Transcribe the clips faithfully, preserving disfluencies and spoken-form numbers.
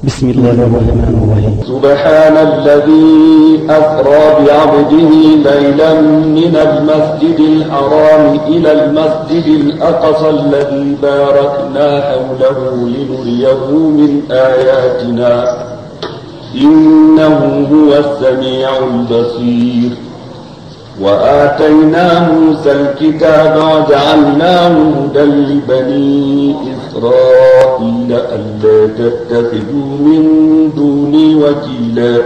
بسم الله الرحمن الرحيم. سبحان الذي أسرى بعبده ليلا من المسجد الحرام إلى المسجد الأقصى الذي باركنا حوله لنريه من آياتنا إنه هو السميع البصير. وآتينا موسى الكتاب وجعلناه هدى لبني إسرائيل ألا تتخذوا من دوني وكيلا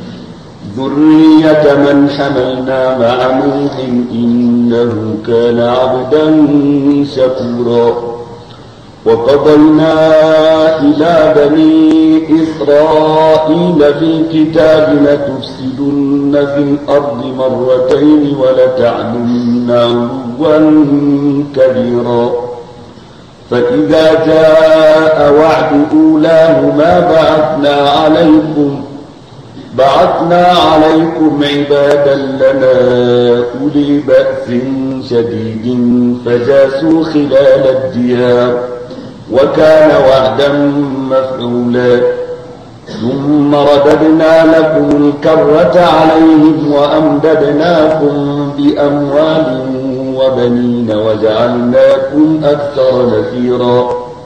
ذرية من حملنا مع نوح إنه كان عبدا شكورا. وقضينا إلى بني إسرائيل في الكتاب لتفسدن في الأرض مرتين ولتعلن علوا كبيرا. فإذا جاء وعد أولاهما بعثنا عليكم بعثنا عليكم عبادا لنا أولي بأس شديد فجاسوا خلال الديار وكان وعدا مفعولا. ثم رددنا لكم الكرة عليهم وأمددناكم بأموال وبنين وجعلناكم أكثر نفيرا.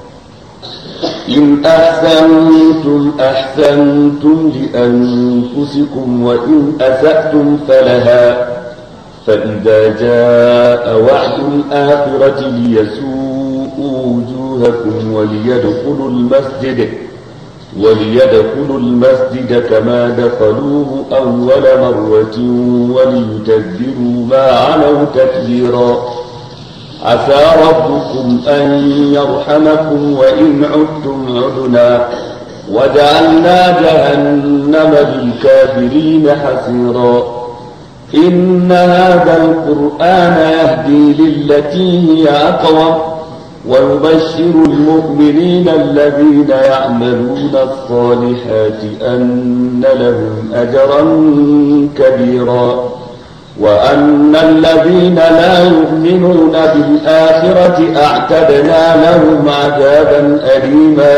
إن أحسنتم أحسنتم لأنفسكم وإن أسأتم فلها. فإذا جاء وعد الآخرة ليسوءوا وجوهكم وليدخلوا المسجد وليدخلوا المسجد كما دخلوه أول مرة وليتبروا ما علوا تتبيرا. عسى ربكم أن يرحمكم وإن عدتم عدنا وجعلنا جهنم للكافرين حسيرا. إن هذا القرآن يهدي للتي هي أقوم ويبشر المؤمنين الذين يعملون الصالحات أن لهم أجرا كبيرا وأن الذين لا يؤمنون بالآخرة أعتدنا لهم عذابا أليما.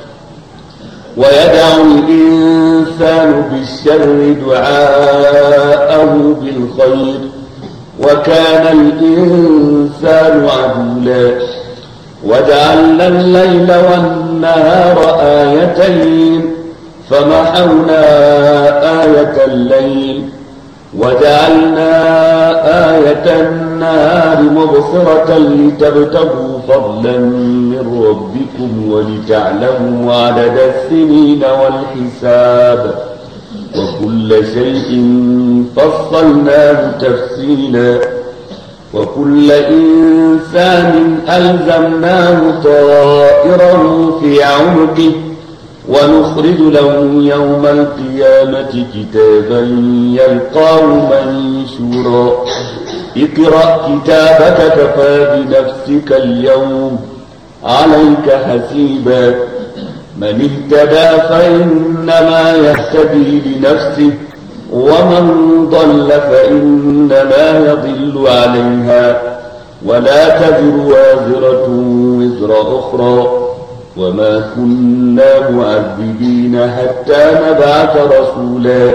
ويدعو الإنسان بالشر دعاءه بالخير وكان الإنسان عجولا. وجعلنا الليل والنهار آيتين فمحونا آية الليل وجعلنا آية النهار مبصرة لتبتغوا فضلا من ربكم ولتعلموا عدد السنين والحساب وكل شيء فصلناه تفصيلا. وكل إنسان ألزمناه طائره في عنقه ونخرج له يوم القيامة كتابا يلقاه منشورا. اقرأ كتابك كفى بنفسك اليوم عليك حسيبا. من اهتدى فإنما يهتدي لنفسه ومن ضل فإنما يضل عليها ولا تزر وازرة وزر أخرى وما كنا معذبين حتى نبعث رسولا.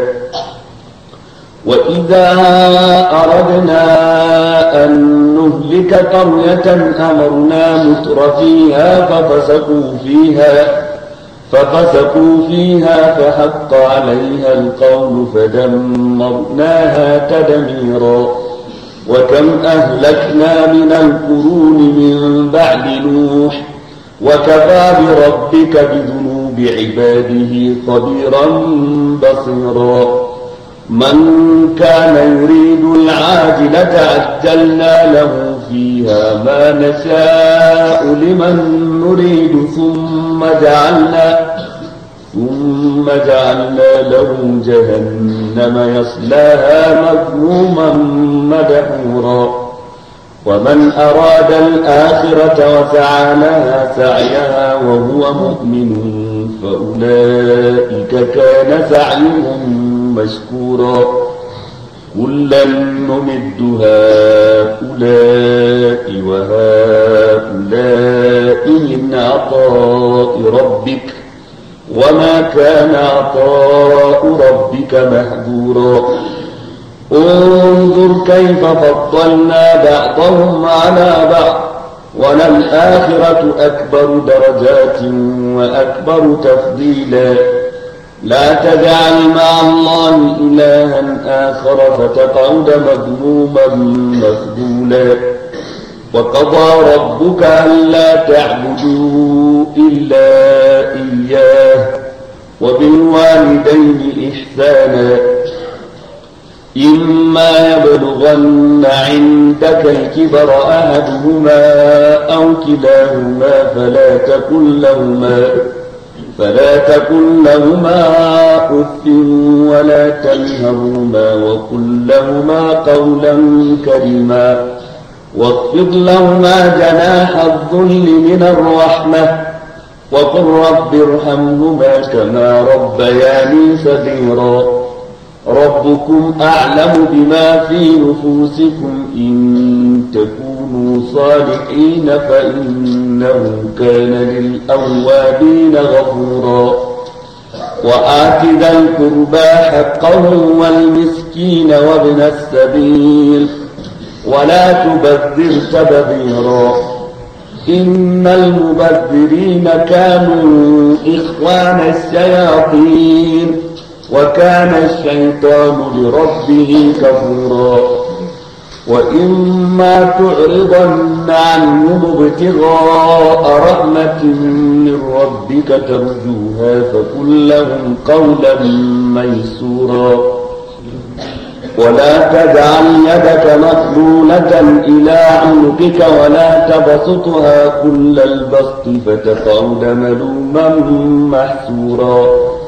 وإذا أردنا أن نهلك قرية أمرنا مترفيها ففسقوا فيها ففسقوا فيها فحق عليها القول فدمرناها تدميرا. وكم أهلكنا من القرون من بعد نوح وكفى بربك بذنوب عباده خبيرا بصيرا. من كان يريد العاجلة عجلنا له فيها ما نشاء لمن نريد ثم جعلنا ثم جعلنا له جهنم يصلاها مذموما مدحورا. ومن أراد الآخرة وسعى لها سعيها وهو مؤمن فأولئك كان سعيهم مشكورا. كلا نمد هؤلاء وهؤلاء من عطاء ربك وما كان عطاء ربك مهجورا انظر كيف فضلنا بعضهم على بعض وللآخرة أكبر درجات وأكبر تفضيلا لا تجعل مع الله إلها آخر فتقعد مذموما مخذولا وقضى ربك ألا تعبدوا إلا إياه وبالوالدين إحسانا إما يبلغن عندك الكبر أحدهما أو كلاهما فلا تقل لهما فلا تقل لهما أف ولا تنهرهما وقل لهما قولا كريما واخفض لهما جناح الذل من الرحمة وقل رب ارحمهما كما ربياني صغيرا ربكم أعلم بما في نفوسكم إن تكونوا صالحين فإنه كان للأوابين غفورا وآت ذا القربى حقه والمسكين وابن السبيل ولا تبذر تبذيرا إن المبذرين كانوا إخوان الشياطين وكان الشيطان لربه كفورا وإما تعرضن عنهم ابتغاء رحمة من ربك ترجوها فقل لهم قولا ميسورا ولا تجعل يدك مغلولة إلى عنقك ولا تبسطها كل البسط فتقعد ملوما محسورا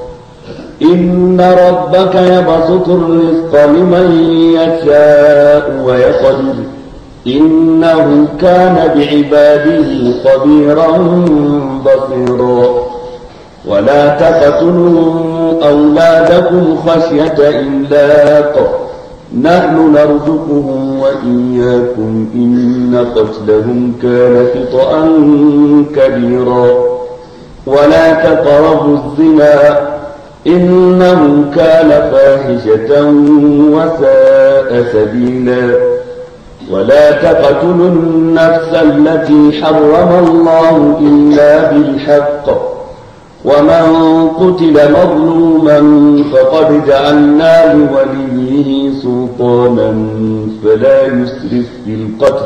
إن ربك يبسط الرزق لمن يشاء ويقدر إنه كان بعباده خبيرا بصيرا ولا تقتلوا أولادكم خشية إملاق نحن نرزقهم وإياكم إن قتلهم كان خطأ كبيرا ولا تقربوا الزنا إنه كان فاحشة وساء سبيلا ولا تقتلوا النفس التي حرم الله إلا بالحق ومن قتل مظلوما فقد جعلنا لوليه سلطانا فلا يسرف في القتل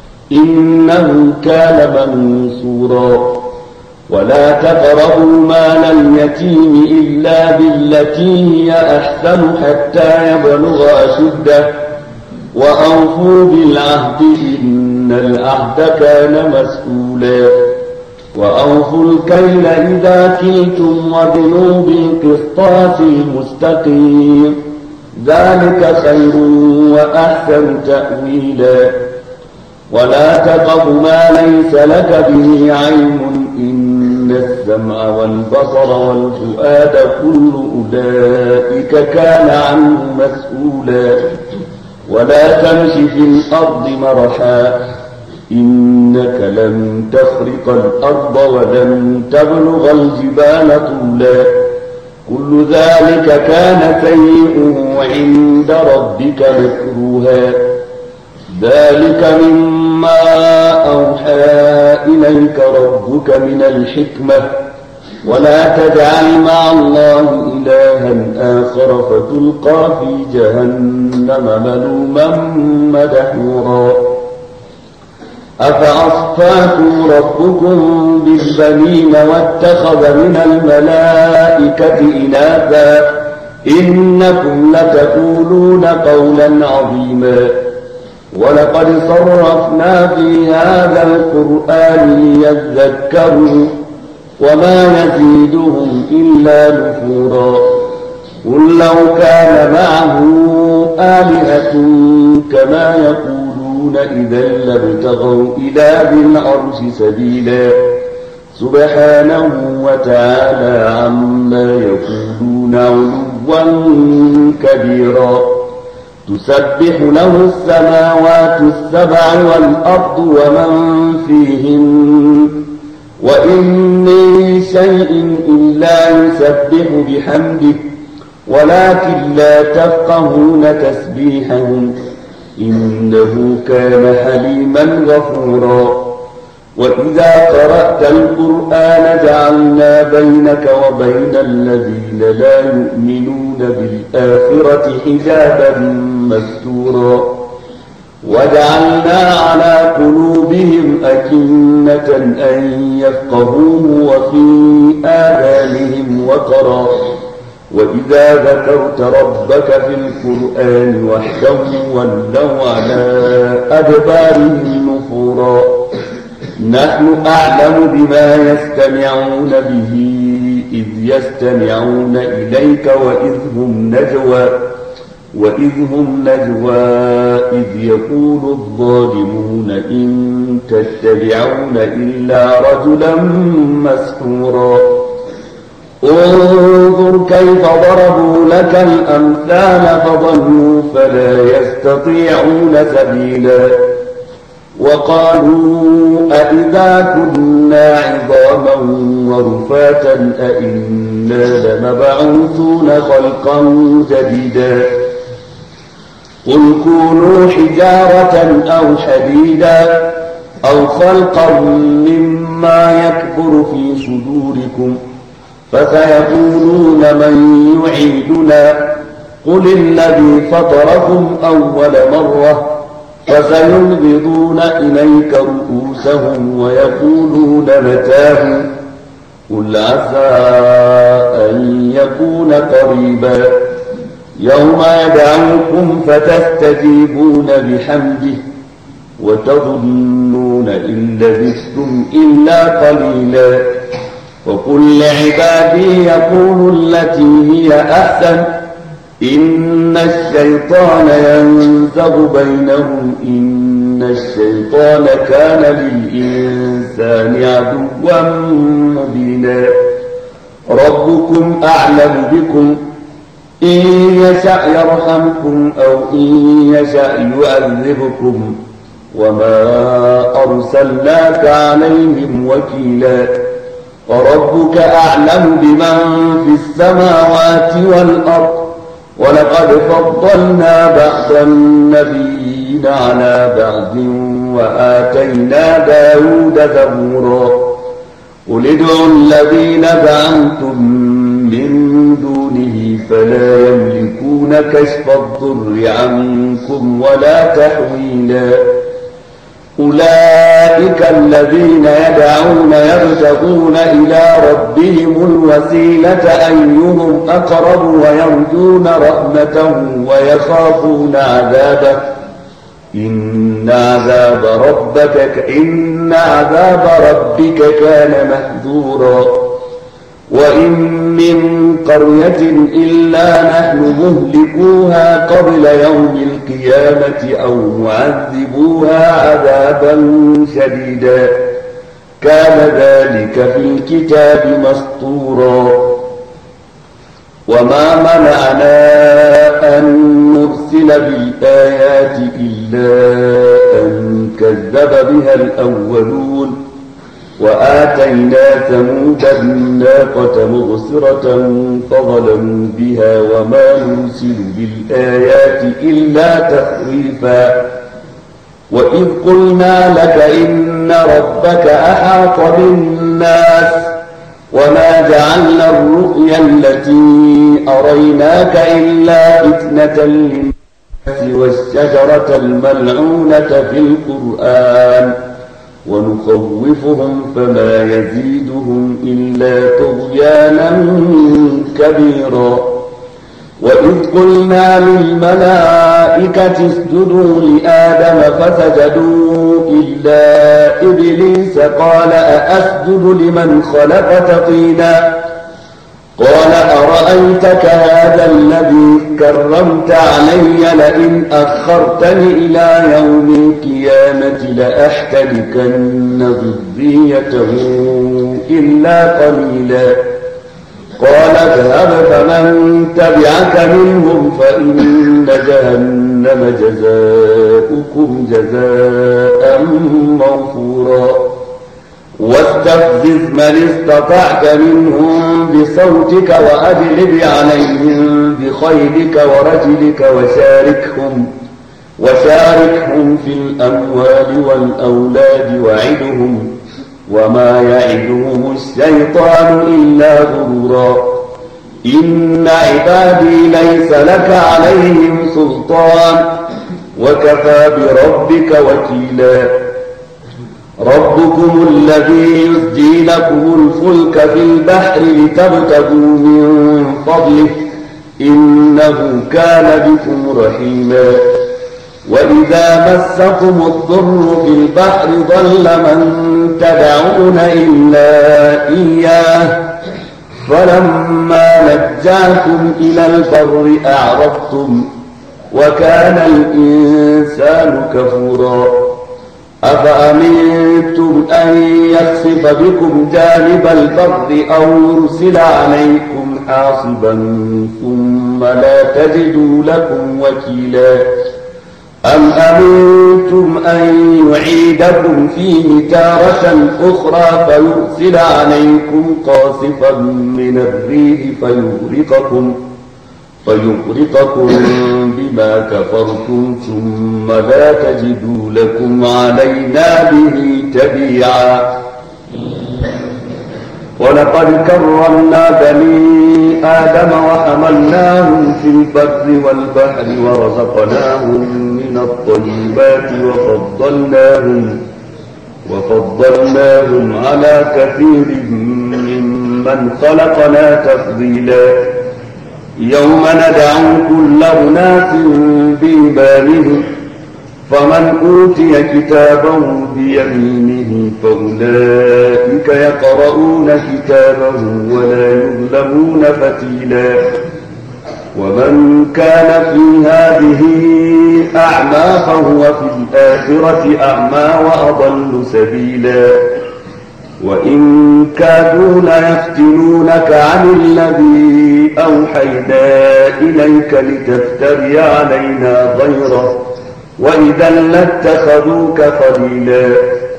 إنه كان منصورا ولا تقربوا مال اليتيم إلا بالتي هي أحسن حتى يبلغ أشده وأوفوا بالعهد إن العهد كان مسؤولا وأوفوا الكيل إذا كلتم وزنوا بالقسطاس المستقيم ذلك خير وأحسن تأويلا ولا تقف ما ليس لك به علم إن السمع والبصر والفؤاد كل أولئك كان عنه مسؤولا ولا تمش في الأرض مرحا إنك لن تخرق الأرض ولن تبلغ الجبال طولا كل ذلك كان سيئه عند ربك مكروها ذلك مما أوحى إليك ربك من الحكمة ولا تجعل مع الله إلها آخر فتلقى في جهنم ملوما مدحورا أفأصفاكم ربكم بالبنين واتخذ من الملائكة إناثا إنكم لتقولون قولا عظيما ولقد صرفنا في هذا القرآن ليذكروا وما يزيدهم إلا نفورا قل لو كان معه آلهة كما يقولون إذا لابتغوا إلى ذي العرش سبيلا سبحانه وتعالى عما يقولون علوا كبيرا تسبح له السماوات السبع والأرض ومن فيهن وإن من شيء إلا يسبح بحمده ولكن لا تفقهون تسبيحهم إنه كان حليما غفورا. وإذا قرأت القرآن جعلنا بينك وبين الذين لا يؤمنون بالآخرة حجابا مستورا وجعلنا على قلوبهم أكنة أن يفقهوه وفي آذانهم وقرا وإذا ذكرت ربك في القرآن وحده ولوا على أدبارهم نفورا. نحن أعلم بما يستمعون به إذ يستمعون إليك وإذ هم نجوى وإذ هم نجوى إذ يقول الظالمون إن تتبعون إلا رجلا مسحورا. انظر كيف ضربوا لك الأمثال فضلوا فلا يستطيعون سبيلا. وقالوا أئذا كنا عظاما ورفاتا أئنا لمبعوثون خلقا جديدا. قل كونوا حجارة أو حديدا أو خلقا مما يكبر في صدوركم فسيقولون من يعيدنا قل الذي فطركم أول مرة فسينغضون إليك رؤوسهم ويقولون متاه قل عسى أن يكون قريبا. يوم يدعوكم فتستجيبون بحمده وتظنون إن لبثتم إلا قليلا. وقل لعبادي يقولوا التي هي أحسن إن الشيطان ينزغ بينهم إن الشيطان كان للإنسان عدوا مبينا. ربكم أعلم بكم إن يشأ يرحمكم أو إن يشأ يعذبكم وما أرسلناك عليهم وكيلا. وربك أعلم بمن في السماوات والأرض ولقد فضلنا بعض النبيين على بعض وآتينا داود زبورا. قل ادعوا الذين زعمتم من دونه فلا يملكون كشف الضر عنكم ولا تحويلا. أولئك الذين يدعون يبتغون إلى ربهم الوسيلة أيهم أقرب ويرجون رحمته ويخافون عذابه إن عذاب ربك إن عذاب ربك كان محذورا. وإن من قرية إلا نحن مهلكوها قبل يوم القيامة أو معذبوها عذابا شديدا كان ذلك في الكتاب مسطورا. وما منعنا أن نرسل بالآيات إلا أن كذب بها الأولون وآتينا ثمود الناقة مبصرة فظلموا بها وما نرسل بالآيات إلا تخويفا. وإذ قلنا لك إن ربك أحاط بالناس وما جعلنا الرؤيا التي أريناك إلا فتنة للناس والشجرة الملعونة في القرآن ونخوفهم فما يزيدهم إلا طغيانا كبيرا. وإذ قلنا للملائكة اسجدوا لآدم فسجدوا إلا إبليس قال أأسجد لمن خلقت طينا قال أرأيتك هذا الذي كرمت علي لئن أخرتني إلى يوم القيامة لأحتركن ذريته إلا قليلا. قال اذهب فمن تبعك منهم فإن جهنم جزاؤكم جزاء موفورا. واستفزز من استطعت منهم بصوتك وأجلب عليهم بخيلك ورجلك وشاركهم وشاركهم في الأموال والأولاد وعدهم وما يعدهم الشيطان إلا غرورا إن عبادي ليس لك عليهم سلطان وكفى بربك وكيلا ربكم الذي يسجي لكم الفلك في البحر لتبتغوا من فضله إنه كان بكم رحيما وإذا مسكم الضر في البحر ضل من تدعون إلا إياه فلما نجاكم إلى البر أعرضتم وكان الإنسان كفورا أفأمنتم أن يخسف بكم جانب البر أو يرسل عليكم حاصبا ثم لا تجدوا لكم وكيلا أم أمنتم أن يعيدكم فيه تارة أخرى فيرسل عليكم قاصفا من الريح فيغرقكم فيغرقكم بما كفرتم ثم لا تجدوا لكم علينا به تبيعا ولقد كرمنا بني آدم وحملناهم في البر والبحر ورزقناهم من الطيبات وفضلناهم وفضلناهم على كثير ممن خلقنا تفضيلا يوم ندعو كل أناس بإمامهم فمن أوتي كتابه بيمينه فأولئك يقرؤون كتابه ولا يظلمون فتيلا ومن كان في هذه أعمى فهو في الآخرة أعمى وأضل سبيلا وإن كادوا ليفتنونك عن الذي أوحينا إليك لتفتري علينا غيره وإذا لاتخذوك خليلا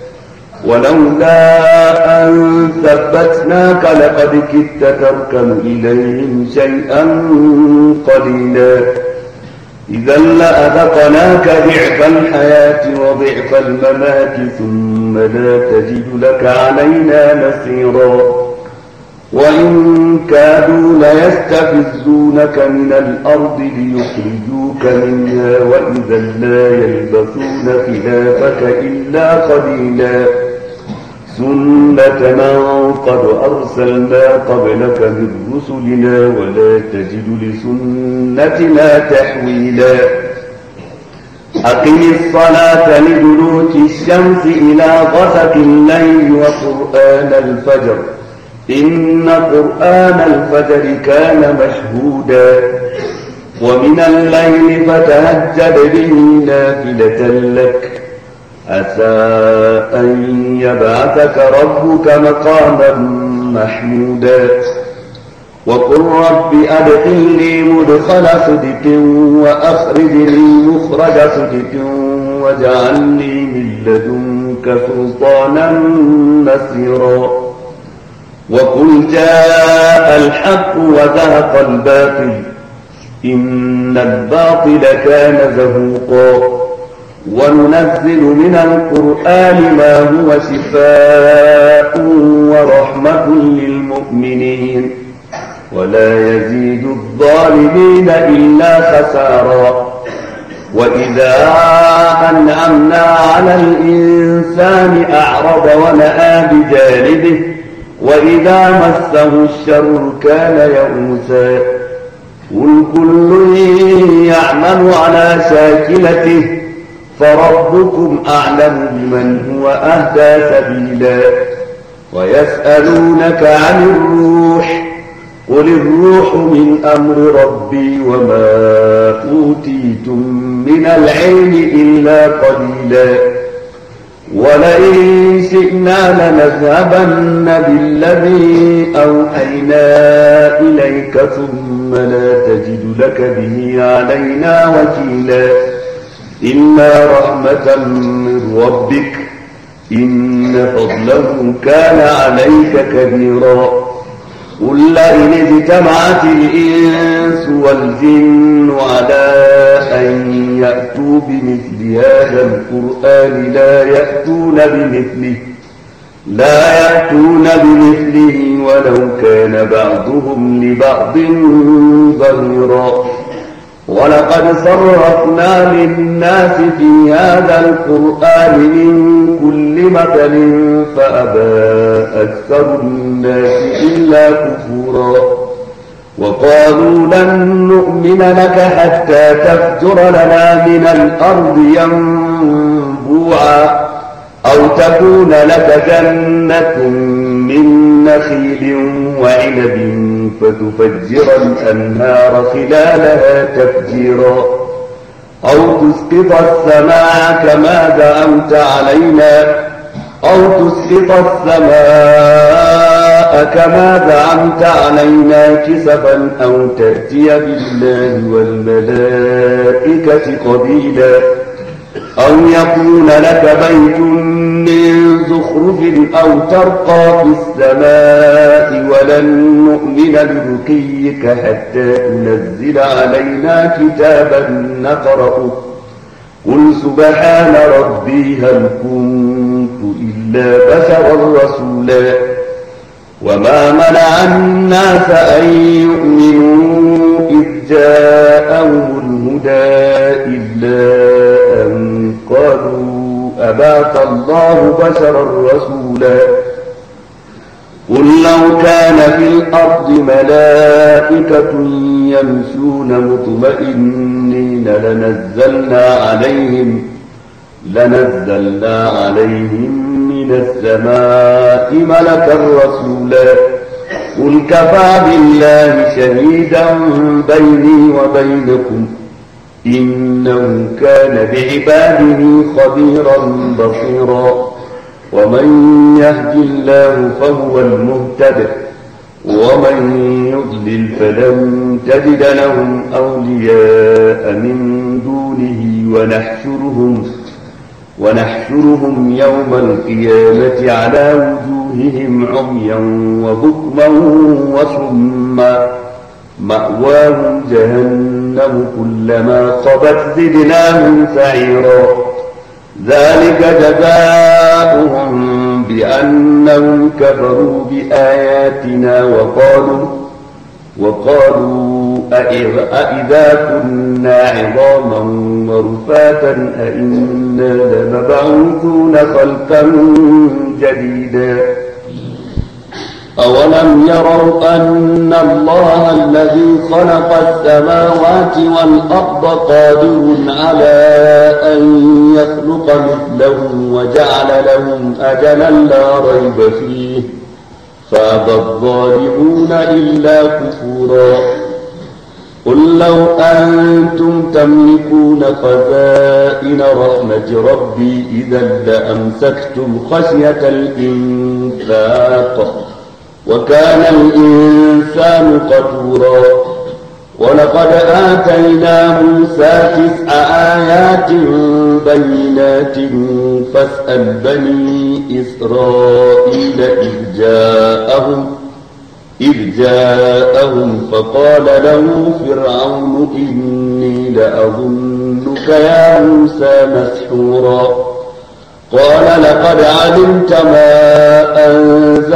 ولولا أن ثبتناك لقد كدت تركن إليهم شيئا قليلا إذا لأذقناك ضعف الحياة وضعف الممات ثم لا تجد لك علينا نصيرا وإن كادوا ليستفزونك من الأرض ليخرجوك منها وإذا لا يلبثون خلافك إلا قليلا سنة من قد أرسلنا قبلك من رسلنا ولا تجد لسنتنا تحويلا أقم الصلاة لدلوك الشمس إلى غسق الليل وقرآن الفجر إن قرآن الفجر كان مشهودا ومن الليل فتهجد به نافلة لك عسى أن يبعثك ربك مقاما محمودا وقل رب أدخلني مدخل صدق وأخرجني مخرج صدق واجعلني من لدنك سلطانا نصيرا وقل جاء الحق وزهق الباطل إن الباطل كان زهوقا وننزل من القرآن ما هو شفاء ورحمة للمؤمنين ولا يزيد الظالمين إلا خسارا وإذا أنعمنا على الإنسان أعرض ونأى بجانبه وإذا مسه الشر كان يئوسا قل كل يعمل على شاكلته فربكم أعلم بمن هو أهدى سبيلا ويسألونك عن الروح قل الروح من أمر ربي وما أوتيتم من العلم إلا قليلا ولئن شئنا لنذهبن بالذي أوحينا إليك ثم لا تجد لك به علينا وكيلا إلا رحمة من ربك إن فضله كان عليك كبيرا. قل لئن اجتمعت الإنس والجن على أن يأتوا بمثل هذا القرآن لا يأتون بمثله لا يأتون بمثله ولو كان بعضهم لبعض ظهيرا. ولقد صرفنا للناس في هذا القرآن من كل مثل فأبى أكثر الناس إلا كفورا. وقالوا لن نؤمن لك حتى تفجر لنا من الأرض ينبوعا أو تكون لك جنة من نخيل وعنب فتفجر الأنهار خلالها تفجيرا أو تسقط السماء كما زعمت علينا أو تسقط السماء كما زعمت علينا كسفا أو تأتي بالله والملائكة قبيلا أو يكون لك بيت من زخرف أو ترقى في السماء ولن نؤمن لرقيك حتى تنزل علينا كتابا نقرأه قل سبحان ربي هل كنت إلا بشرا رسولا. وما منع الناس أن يؤمنوا إذ جاءهم الهدى إلا أن قالوا أبعث الله بشرا رسولا. قل لو كان في الأرض ملائكة يمشون مطمئنين لنزلنا عليهم لنزلنا عليهم من السماء ملكا رسولا. قل كفى بالله شهيدا بيني وبينكم إنه كان بعباده خبيرا بصيرا. ومن يهد الله فهو المهتد ومن يضلل فلن تجد لهم أولياء من دونه ونحشرهم ونحشرهم يوم القيامة على وجوههم عميا وبكما وصما مأواهم جهنم كلما خبت زدناهم سعيرا. ذلك جزاؤهم بأنهم كفروا بآياتنا وقالوا وقالوا أإذا كنا عظاما ورفاتا أإنا لمبعوثون خلقا جديدا. أولم يروا أن الله الذي خلق السماوات والأرض قادر على أن يخلق مثلهم وجعل لهم أجلا لا ريب فيه فأبى الظالمون إلا كفورا. قل لو أنتم تملكون خزائن رحمة ربي إذا لأمسكتم خشية الإنفاق وكان الإنسان قتورا. ولقد آتينا موسى تسع آيات بينات فاسأل بني إسرائيل إذ جاءهم إذ جاءهم فقال له فرعون إني لأظنك يا موسى مسحورا. قال لقد علمت ما أنزل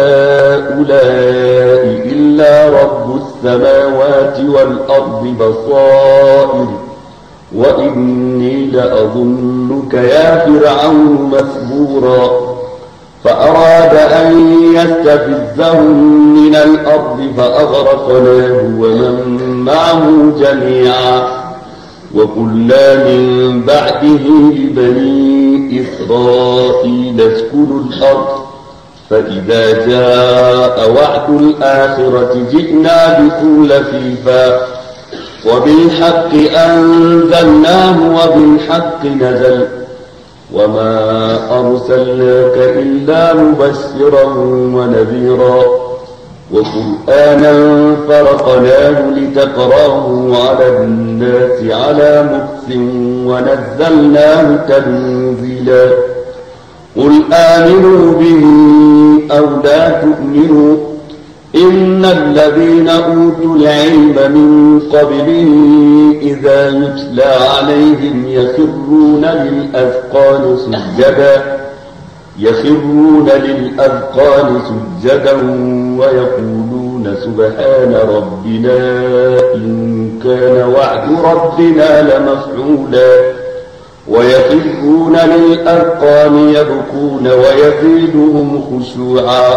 هؤلاء إلا رب السماوات والأرض بصائر وإني لأظنك يا فرعون مسحورا. فأراد أن يستفزهم من الأرض فأغرقناه ومن معه جميعا. وقلنا من بعده لبني إسرائيل اسكنوا الأرض فإذا جاء وعد الآخرة جئنا بكم لفيفا وبالحق أنزلناه وبالحق نزل وما أرسلناك إلا مبشرا ونذيرا وقرآنا فرقناه لتقرأه على الناس على مكث ونزلناه تنزيلا. قل آمنوا به أو لا تؤمنوا إن الذين أوتوا العلم من قبله إذا يتلى عليهم يخرون للأذقان سجدا يخرون للأذقان سجدا ويقولون سبحان ربنا إن كان وعد ربنا لمفعولا ويخرون للأذقان يبكون ويزيدهم خشوعا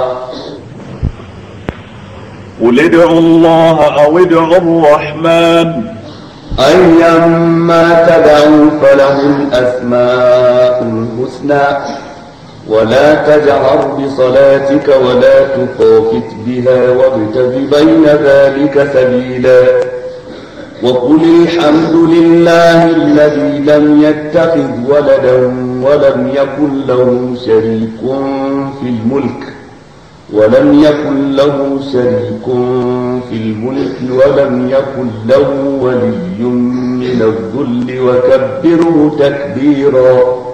قل ادعوا الله أو ادعوا الرحمن أيما تدعوا فله الأسماء الحسنى ولا تجهر بصلاتك ولا تخافت بها وابتغ بين ذلك سبيلا وقل الحمد لله الذي لم يتخذ ولدا ولم يكن له شريك في الملك ولم يكن له شريك في الملك ولم يكن له ولي من الذل وكبره تكبيرا